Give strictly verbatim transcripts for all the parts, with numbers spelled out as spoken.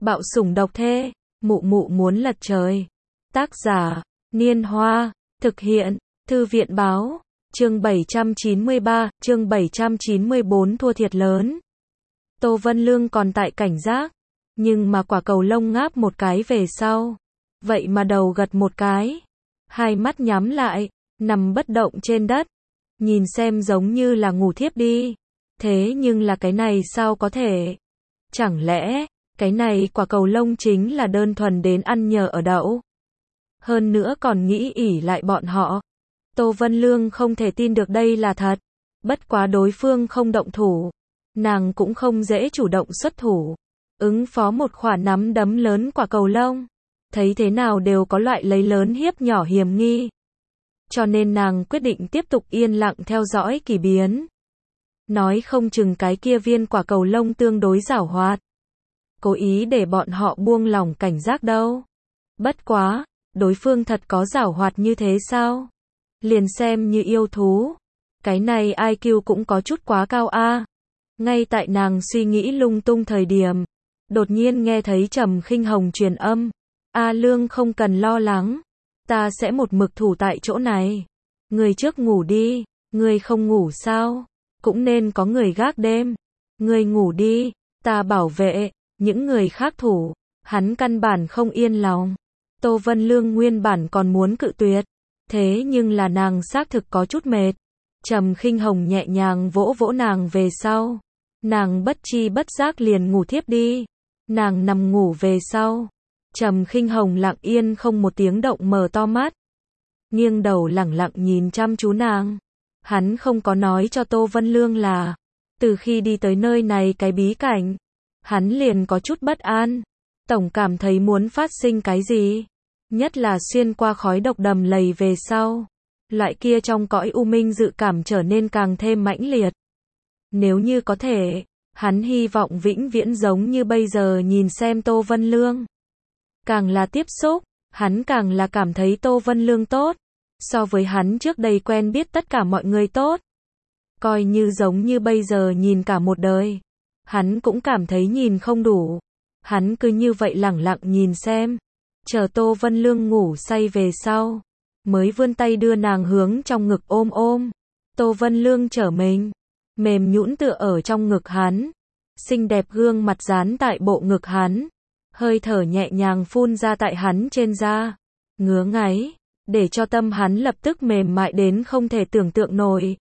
Bạo sủng độc thê, mụ mụ muốn lật trời. Tác giả, Niên Hoa, thực hiện, Thư viện Báo, chương bảy trăm chín mươi ba, chương bảy trăm chín mươi bốn thua thiệt lớn. Tô Vân Lương còn tại cảnh giác, nhưng mà quả cầu lông ngáp một cái về sau. Vậy mà đầu gật một cái, hai mắt nhắm lại, nằm bất động trên đất, nhìn xem giống như là ngủ thiếp đi. Thế nhưng là cái này sao có thể? Chẳng lẽ, cái này quả cầu lông chính là đơn thuần đến ăn nhờ ở đậu? Hơn nữa còn nghĩ ỉ lại bọn họ. Tô Vân Lương không thể tin được đây là thật. Bất quá đối phương không động thủ, nàng cũng không dễ chủ động xuất thủ. Ứng phó một quả nắm đấm lớn quả cầu lông, thấy thế nào đều có loại lấy lớn hiếp nhỏ hiểm nghi. Cho nên nàng quyết định tiếp tục yên lặng theo dõi kỳ biến. Nói không chừng cái kia viên quả cầu lông tương đối giảo hoạt, cố ý để bọn họ buông lỏng cảnh giác đâu. Bất quá, đối phương thật có giảo hoạt như thế sao? Liền xem như yêu thú. Cái này i kiu cũng có chút quá cao a. Ngay tại nàng suy nghĩ lung tung thời điểm, đột nhiên nghe thấy Trầm Khinh Hồng truyền âm. A Lương không cần lo lắng, ta sẽ một mực thủ tại chỗ này. Người trước ngủ đi, người không ngủ sao? Cũng nên có người gác đêm. Người ngủ đi, ta bảo vệ, những người khác thủ. Hắn căn bản không yên lòng. Tô Vân Lương nguyên bản còn muốn cự tuyệt, thế nhưng là nàng xác thực có chút mệt. Trầm Khinh Hồng nhẹ nhàng vỗ vỗ nàng về sau, nàng bất chi bất giác liền ngủ thiếp đi. Nàng nằm ngủ về sau, Trầm Khinh Hồng lặng yên không một tiếng động mở to mắt, nghiêng đầu lẳng lặng nhìn chăm chú nàng. Hắn không có nói cho Tô Vân Lương là, từ khi đi tới nơi này cái bí cảnh, hắn liền có chút bất an, tổng cảm thấy muốn phát sinh cái gì. Nhất là xuyên qua khói độc đầm lầy về sau, loại kia trong cõi u minh dự cảm trở nên càng thêm mãnh liệt. Nếu như có thể, hắn hy vọng vĩnh viễn giống như bây giờ nhìn xem Tô Vân Lương. Càng là tiếp xúc, hắn càng là cảm thấy Tô Vân Lương tốt, so với hắn trước đây quen biết tất cả mọi người tốt. Coi như giống như bây giờ nhìn cả một đời, hắn cũng cảm thấy nhìn không đủ. Hắn cứ như vậy lẳng lặng nhìn xem, chờ Tô Vân Lương ngủ say về sau, mới vươn tay đưa nàng hướng trong ngực ôm ôm. Tô Vân Lương trở mình, mềm nhũn tựa ở trong ngực hắn, xinh đẹp gương mặt dán tại bộ ngực hắn, hơi thở nhẹ nhàng phun ra tại hắn trên da, ngứa ngáy, để cho tâm hắn lập tức mềm mại đến không thể tưởng tượng nổi.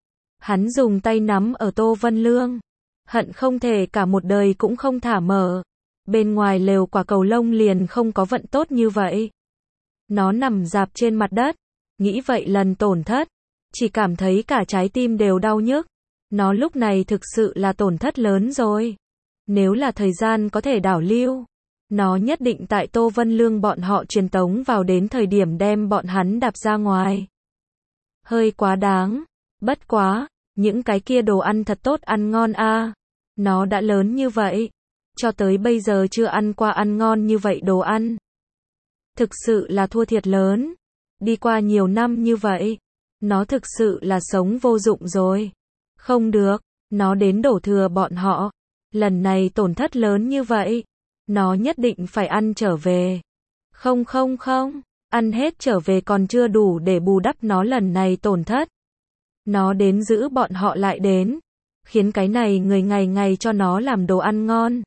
Hắn dùng tay nắm ở Tô Vân Lương, hận không thể cả một đời cũng không thả mở. Bên ngoài lều quả cầu lông liền không có vận tốt như vậy. Nó nằm rạp trên mặt đất, nghĩ vậy lần tổn thất, chỉ cảm thấy cả trái tim đều đau nhức. Nó lúc này thực sự là tổn thất lớn rồi. Nếu là thời gian có thể đảo lưu, nó nhất định tại Tô Vân Lương bọn họ truyền tống vào đến thời điểm đem bọn hắn đạp ra ngoài. Hơi quá đáng, bất quá, những cái kia đồ ăn thật tốt ăn ngon a. Nó đã lớn như vậy, cho tới bây giờ chưa ăn qua ăn ngon như vậy đồ ăn. Thực sự là thua thiệt lớn. Đi qua nhiều năm như vậy, nó thực sự là sống vô dụng rồi. Không được, nó đến đổ thừa bọn họ. Lần này tổn thất lớn như vậy, nó nhất định phải ăn trở về. Không không không, ăn hết trở về còn chưa đủ để bù đắp nó lần này tổn thất. Nó đến giữ bọn họ lại đến, khiến cái này người ngày ngày cho nó làm đồ ăn ngon.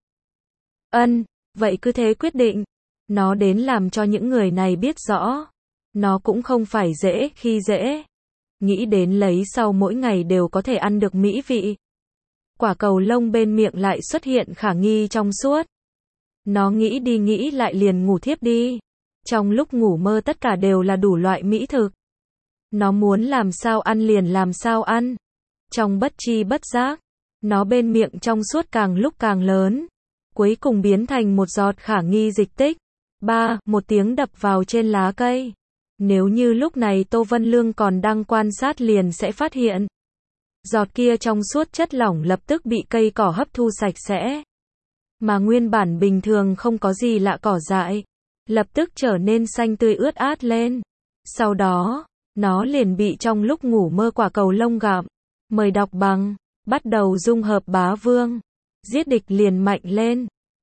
Ân, vậy cứ thế quyết định. Nó đến làm cho những người này biết rõ, nó cũng không phải dễ khi dễ. Nghĩ đến lấy sau mỗi ngày đều có thể ăn được mỹ vị. Quả cầu lông bên miệng lại xuất hiện khả nghi trong suốt. Nó nghĩ đi nghĩ lại liền ngủ thiếp đi. Trong lúc ngủ mơ tất cả đều là đủ loại mỹ thực. Nó muốn làm sao ăn liền làm sao ăn. Trong bất chi bất giác, nó bên miệng trong suốt càng lúc càng lớn, cuối cùng biến thành một giọt khả nghi dịch tích. Ba, một tiếng đập vào trên lá cây. Nếu như lúc này Tô Vân Lương còn đang quan sát liền sẽ phát hiện. Giọt kia trong suốt chất lỏng lập tức bị cây cỏ hấp thu sạch sẽ. Mà nguyên bản bình thường không có gì lạ cỏ dại, lập tức trở nên xanh tươi ướt át lên. Sau đó, nó liền bị trong lúc ngủ mơ quả cầu lông gặm. Mời đọc bằng, bắt đầu dung hợp bá vương. Giết địch liền mạnh lên.